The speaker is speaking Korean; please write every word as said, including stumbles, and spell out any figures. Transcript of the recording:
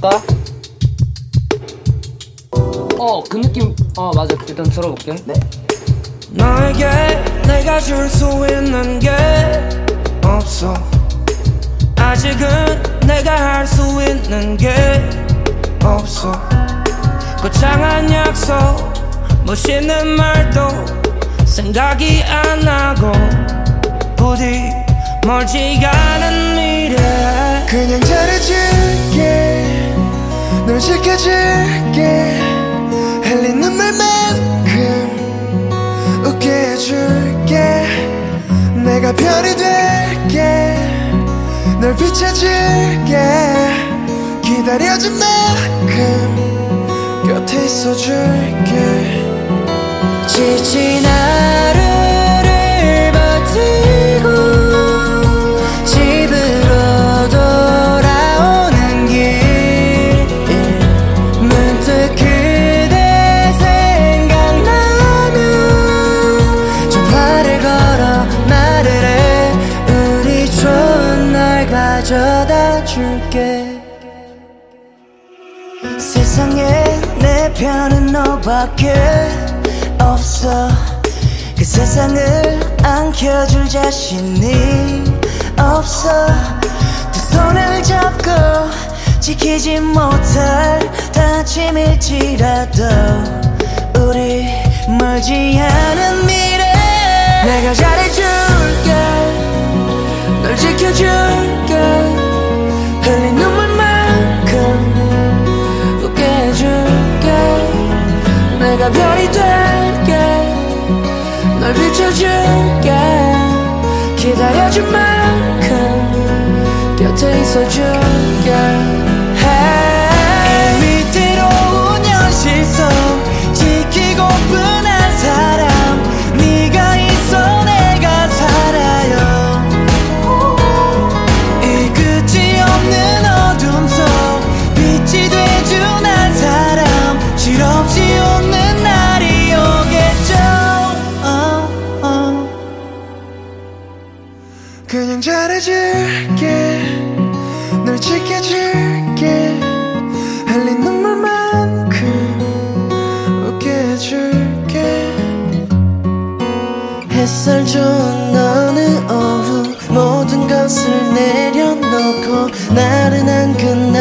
들어볼까? 어, 그 느낌. 어, 맞아. 일단 들어볼게. 네. 너에게 내가 줄 수 있는 게 없어. 아직은 내가 할 수 있는 게 없어. 거창한 약속, 멋있는 말도 생각이 안 나고 부디 멀지 않은 미래. 그냥 잘해줄게, 널 지켜줄게, 흘린 눈물만큼 웃게 해줄게. 내가 별이 될게, 널 비춰줄게, 기다려준 만큼 곁에 있어줄게. 지친 하루를 버티고 집으로 돌아오는 길, 문득 그대 생각나면 전화를 걸어 말을 해. 우리 좋은 날 가져다 줄게. 세상에 내 편은 너밖에 없어. 그 세상을 안겨줄 자신이 없어. 두 손을 잡고 지키지 못할 다짐일지라도 우리 멀지 않은 미래. 내가 잘해줄게, 널 지켜줄게, 흘린 눈물만큼 웃게 해줄게. 내가 별이 될게, 널 비춰줄게, 기다려줄 만큼 곁에 있어줄게. hey. 이 위태로운 현실 속 지키고픈 한 사람, 네가 있어 내가 살아요. 이 끝이 없는 어둠 속 빛이 돼준 한 사람, 실없이 웃는 날이 오겠죠. 어, 어. 그냥 잘해줄게, 널 지켜줄게, 흘린 눈물만큼 웃게 해줄게. 햇살 좋은 어느 오후 모든 것을 내려놓고 나른한 그